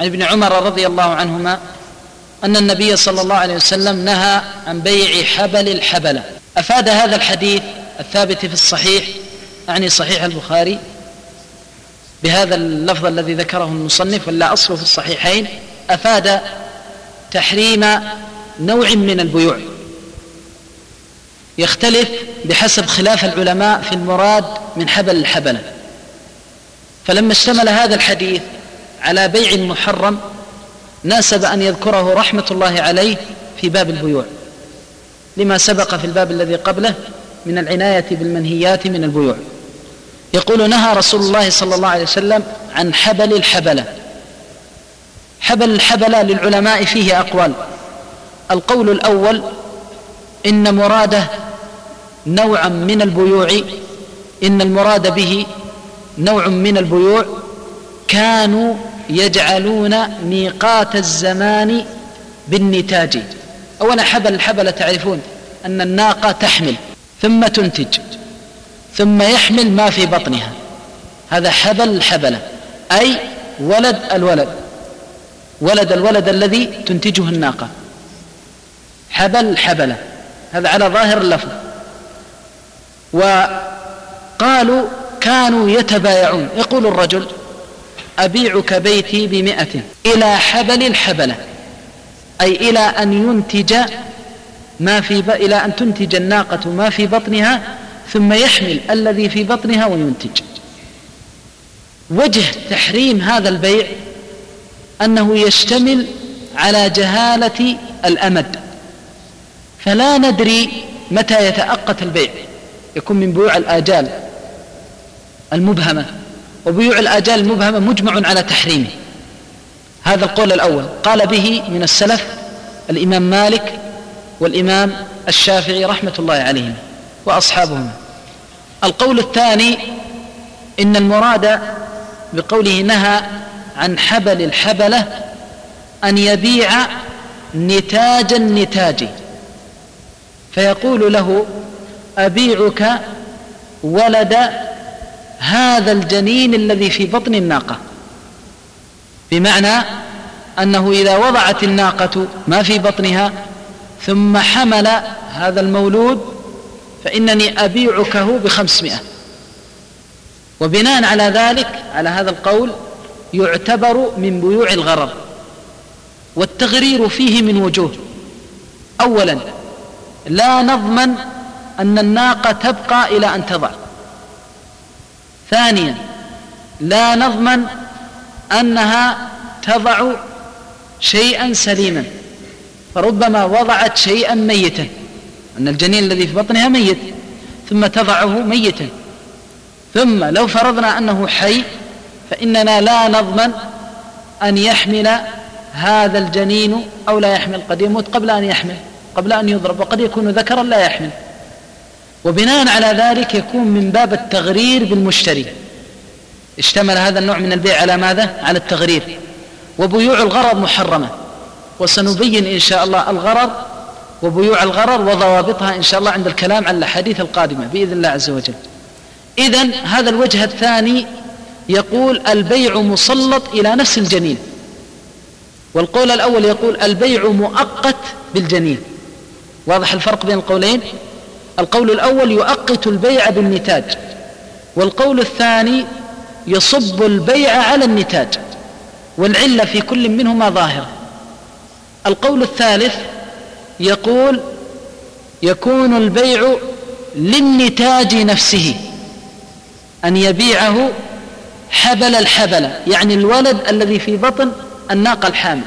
عن ابن عمر رضي الله عنهما أن النبي صلى الله عليه وسلم نهى عن بيع حبل الحبلة. أفاد هذا الحديث الثابت في الصحيح، يعني صحيح البخاري، بهذا اللفظ الذي ذكره المصنف ولا أصله في الصحيحين، أفاد تحريم نوع من البيوع يختلف بحسب خلاف العلماء في المراد من حبل الحبلة. فلما اشتمل هذا الحديث على بيع محرم ناسب أن يذكره رحمة الله عليه في باب البيوع، لما سبق في الباب الذي قبله من العناية بالمنهيات من البيوع. يقول: نهى رسول الله صلى الله عليه وسلم عن حبل الحبلة. حبل الحبلة للعلماء فيه أقوال. القول الأول: إن مراده نوعا من البيوع، إن المراد به نوع من البيوع كانوا يجعلون ميقات الزمان بالنتاج. أولا حبل الحبلة تعرفون أن الناقة تحمل ثم تنتج ثم يحمل ما في بطنها، هذا حبل الحبلة، أي ولد الولد الذي تنتجه الناقة، حبل الحبلة، هذا على ظاهر اللفظ. وقالوا كانوا يتبايعون، يقول الرجل: أبيعك بيتي ب100 إلى حبل الحبلة، أي إلى أن ينتج إلى أن تنتج الناقة ما في بطنها ثم يحمل الذي في بطنها وينتج. وجه تحريم هذا البيع أنه يشتمل على جهالة الأمد، فلا ندري متى يتأقت البيع، يكون من بيوع الآجال المبهمة، وبيوع الآجال المبهمة مجمع على تحريمه. هذا القول الأول قال به من السلف الإمام مالك والإمام الشافعي رحمة الله عليهم وأصحابهما. القول الثاني: إن المراد بقوله نهى عن حبل الحبلة أن يبيع نتاج النتاج، فيقول له: أبيعك ولد هذا الجنين الذي في بطن الناقة، بمعنى أنه إذا وضعت الناقة ما في بطنها ثم حمل هذا المولود فإنني أبيعكه ب500. وبناء على ذلك، على هذا القول، يعتبر من بيوع الغرر. والتغرير فيه من وجوه: أولا، لا نضمن أن الناقة تبقى إلى أن تضع. ثانيا، لا نضمن أنها تضع شيئا سليما، فربما وضعت شيئا ميتا، أن الجنين الذي في بطنها ميت ثم تضعه ميتا. ثم لو فرضنا أنه حي فإننا لا نضمن أن يحمل هذا الجنين أو لا يحمل، قد يموت قبل أن يحمل، قبل أن يضرب، وقد يكون ذكرا لا يحمل. وبناء على ذلك يكون من باب التغرير بالمشتري. اشتمل هذا النوع من البيع على ماذا؟ على التغرير. وبيوع الغرر محرمة، وسنبين إن شاء الله الغرر وبيوع الغرر وضوابطها إن شاء الله عند الكلام على الحديث القادمة بإذن الله عز وجل. إذن هذا الوجه الثاني يقول البيع مسلط إلى نفس الجنين، والقول الأول يقول البيع مؤقت بالجنين. واضح الفرق بين القولين؟ القول الأول يؤقت البيع بالنتاج، والقول الثاني يصب البيع على النتاج، والعلة في كل منهما ظاهرة. القول الثالث يقول يكون البيع للنتاج نفسه، أن يبيعه حبل الحبلة، يعني الولد الذي في بطن الناقة الحامل.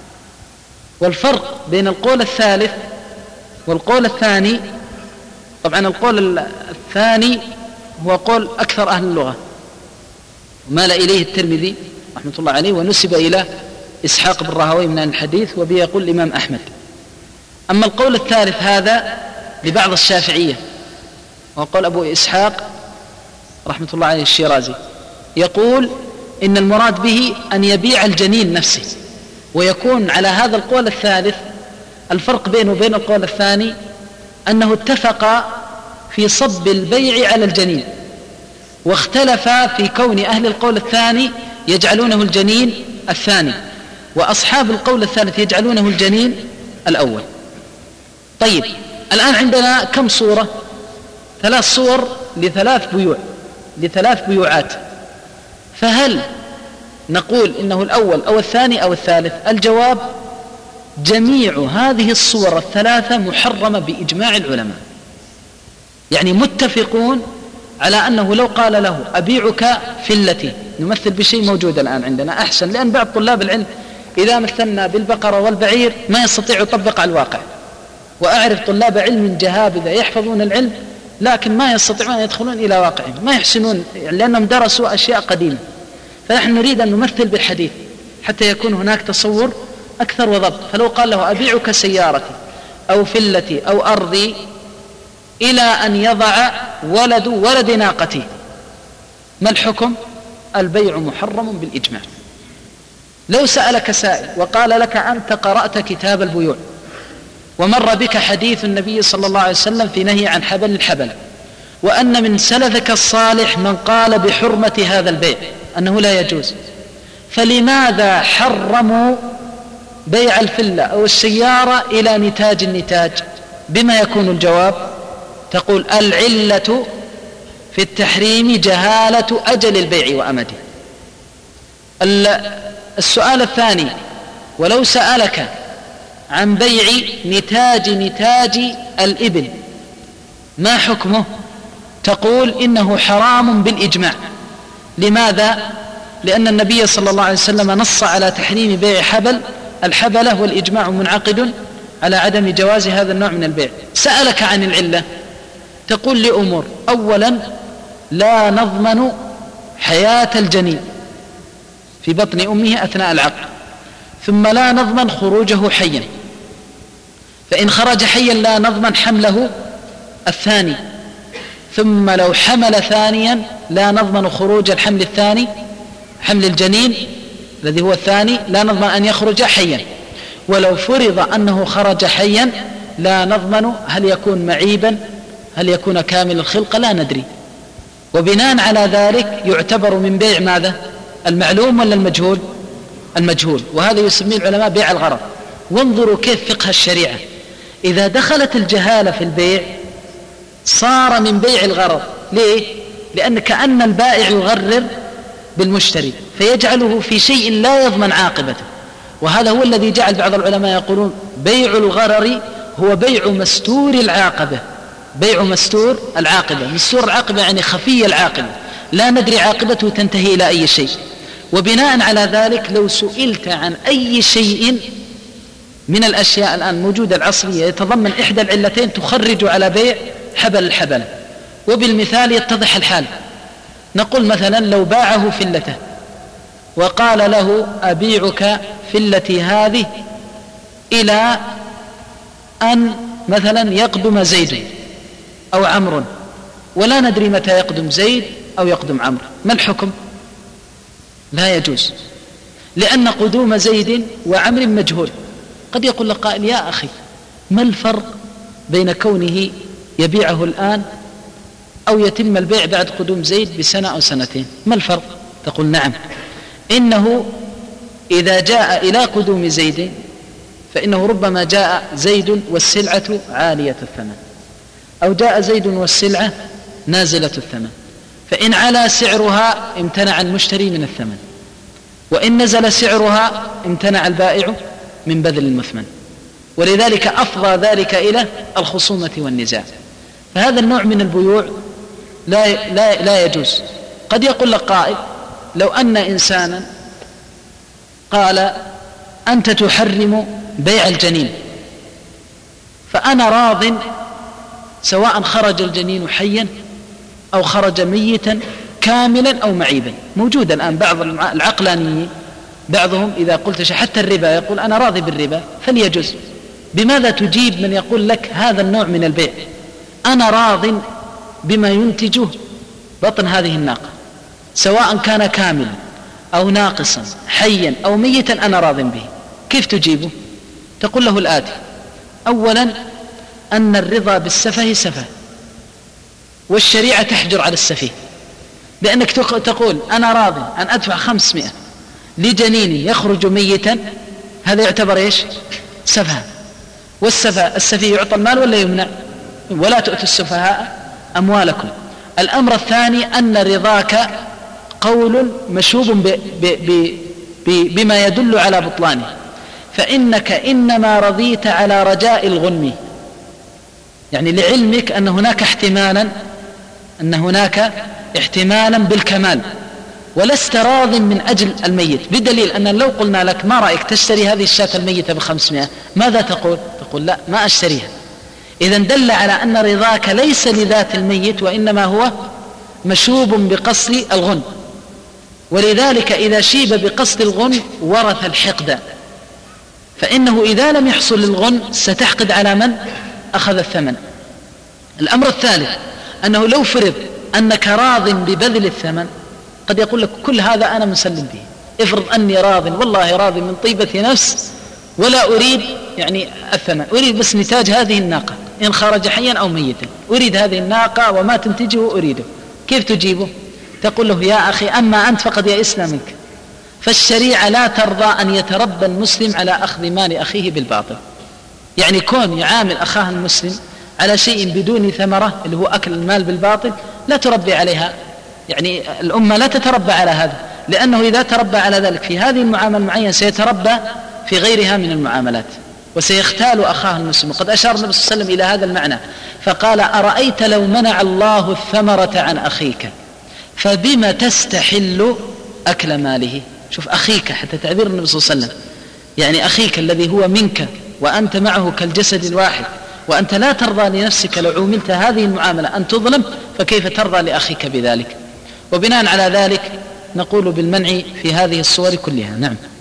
والفرق بين القول الثالث والقول الثاني، طبعا القول الثاني هو قول أكثر أهل اللغة، ومال إليه الترمذي رحمة الله عليه، ونسب إلى إسحاق بن راهويه من الحديث، وبه يقول الإمام أحمد. أما القول الثالث هذا لبعض الشافعية، وقال أبو إسحاق رحمة الله عليه الشيرازي، يقول إن المراد به أن يبيع الجنين نفسه. ويكون على هذا القول الثالث الفرق بينه وبين القول الثاني أنه اتفق في صب البيع على الجنين، واختلف في كون أهل القول الثاني يجعلونه الجنين الثاني، وأصحاب القول الثالث يجعلونه الجنين الأول. طيب الآن عندنا كم صورة؟ 3 صور لثلاث بيوعات، فهل نقول إنه الأول أو الثاني أو الثالث؟ الجواب: جميع هذه الصور الثلاثة محرمة بإجماع العلماء، يعني متفقون على أنه لو قال له أبيعك فلتي، نمثل بشيء موجود الآن عندنا أحسن، لأن بعض طلاب العلم إذا مثلنا بالبقرة والبعير ما يستطيع يطبق على الواقع، وأعرف طلاب علم جهابذة يحفظون العلم لكن ما يستطيعون أن يدخلون إلى واقعهم، ما يحسنون لأنهم درسوا أشياء قديمة. فنحن نريد أن نمثل بالحديث حتى يكون هناك تصور أكثر وضبط. فلو قال له أبيعك سيارتي أو فلتي أو أرضي إلى أن يضع ولد ناقتي، ما الحكم؟ البيع محرم بالإجماع. لو سألك سائل وقال لك: أنت قرأت كتاب البيوع ومر بك حديث النبي صلى الله عليه وسلم في نهي عن حبل الحبل، وأن من سلفك الصالح من قال بحرمة هذا البيع أنه لا يجوز، فلماذا حرموا بيع الفلة أو السيارة إلى نتاج النتاج؟ بما يكون الجواب؟ تقول: العلة في التحريم جهالة أجل البيع وأمده. السؤال الثاني: ولو سألك عن بيع نتاج الإبل ما حكمه؟ تقول: إنه حرام بالإجماع. لماذا؟ لأن النبي صلى الله عليه وسلم نص على تحريم بيع الحبلة، والإجماع منعقد على عدم جواز هذا النوع من البيع. سألك عن العلة، تقول لأمور: أولا لا نضمن حياة الجنين في بطن أمه أثناء العقد، ثم لا نضمن خروجه حيا، فإن خرج حيا لا نضمن حمله الثاني، ثم لو حمل ثانيا لا نضمن خروج الحمل الثاني، حمل الجنين الذي هو الثاني لا نضمن أن يخرج حيا، ولو فرض أنه خرج حيا لا نضمن هل يكون معيبا هل يكون كامل الخلقة، لا ندري. وبناء على ذلك يعتبر من بيع ماذا؟ المعلوم ولا المجهول؟ المجهول، وهذا يسميه العلماء بيع الغرض. وانظروا كيف فقه الشريعة، إذا دخلت الجهالة في البيع صار من بيع الغرض. ليه؟ لأن كأن البائع يغرر بالمشتري فيجعله في شيء لا يضمن عاقبته، وهذا هو الذي جعل بعض العلماء يقولون بيع الغرر هو بيع مستور العاقبة. بيع مستور العاقبة، مستور العاقبة يعني خفي العاقبة، لا ندري عاقبته تنتهي إلى أي شيء. وبناء على ذلك لو سئلت عن أي شيء من الأشياء الآن موجودة العصرية يتضمن إحدى العلتين تخرج على بيع حبل الحبل، وبالمثال يتضح الحال. نقول مثلا لو باعه فلته وقال له: أبيعك فلتي هذه إلى أن مثلا يقدم زيد أو عمرو، ولا ندري متى يقدم زيد أو يقدم عمرو، ما الحكم؟ لا يجوز، لأن قدوم زيد وعمر مجهول. قد يقول لك قائل: يا أخي ما الفرق بين كونه يبيعه الآن أو يتم البيع بعد قدوم زيد بسنة أو سنتين، ما الفرق؟ تقول: نعم، إنه إذا جاء إلى قدوم زيد فإنه ربما جاء زيد والسلعة عالية الثمن، أو جاء زيد والسلعة نازلة الثمن، فإن علا سعرها امتنع المشتري من الثمن، وإن نزل سعرها امتنع البائع من بذل المثمن، ولذلك أفضى ذلك إلى الخصومة والنزاع. فهذا النوع من البيوع لا يجوز. قد يقول لك قائل: لو أن إنسانا قال: أنت تحرم بيع الجنين، فأنا راض سواء خرج الجنين حيا أو خرج ميتا كاملا أو معيبا. موجود الآن بعض العقلانيين بعضهم إذا قلت حتى الربا يقول: أنا راضي بالربا فليجوز. بماذا تجيب من يقول لك هذا النوع من البيع؟ أنا راض بما ينتجه بطن هذه الناقة، سواء كان كاملا أو ناقصا حيا أو ميتا، أنا راض به. كيف تجيبه؟ تقول له الآتي: أولا أن الرضا بالسفه سفه، والشريعة تحجر على السفيه، بأنك تقول: أنا راض أن أدفع 500 لجنين يخرج ميتا هذا يعتبر إيش؟ سفه. والسفيه يعطى المال ولا يمنع؟ ولا تؤتوا السفهاء أموالكم. الأمر الثاني أن رضاك قول مشوب بما يدل على بطلانه، فإنك إنما رضيت على رجاء الغنم، يعني لعلمك أن هناك احتمالا بالكمال، ولست راض من أجل الميت، بدليل أن لو قلنا لك ما رأيك تشتري هذه الشاة الميتة ب500، ماذا تقول؟ تقول لا ما أشتريها. إذن دل على أن رضاك ليس لذات الميت، وإنما هو مشوب بقصد الغنم. ولذلك إذا شيب بقصد الغنم ورث الحقد، فإنه إذا لم يحصل الغنم ستحقد على من أخذ الثمن. الأمر الثالث أنه لو فرض أنك راض ببذل الثمن، قد يقول لك كل هذا أنا مسلم به، افرض أني راض، والله راض من طيبة نفس ولا أريد يعني الثمن، أريد بس نتاج هذه الناقة إن خرج حيا أو ميتا، أريد هذه الناقة وما تنتجه أريده. كيف تجيبه؟ تقول له يا أخي أما أنت فقد يئسنا منك. فالشريعة لا ترضى أن يتربى المسلم على أخذ مال أخيه بالباطل، يعني كون يعامل أخاه المسلم على شيء بدون ثمرة اللي هو أكل المال بالباطل لا تربي عليها، يعني الأمة لا تتربى على هذا، لأنه إذا تربى على ذلك في هذه المعاملة المعينة سيتربى في غيرها من المعاملات وسيختال أخاه المسلم. وقد أشار النبي صلى الله عليه وسلم إلى هذا المعنى فقال أرأيت لو منع الله الثمرة عن أخيك فبما تستحل أكل ماله. شوف أخيك حتى تعبير النبي صلى الله عليه وسلم، يعني أخيك الذي هو منك وأنت معه كالجسد الواحد، وأنت لا ترضى لنفسك لو عملت هذه المعاملة أن تظلم، فكيف ترضى لأخيك بذلك؟ وبناء على ذلك نقول بالمنع في هذه الصور كلها. نعم.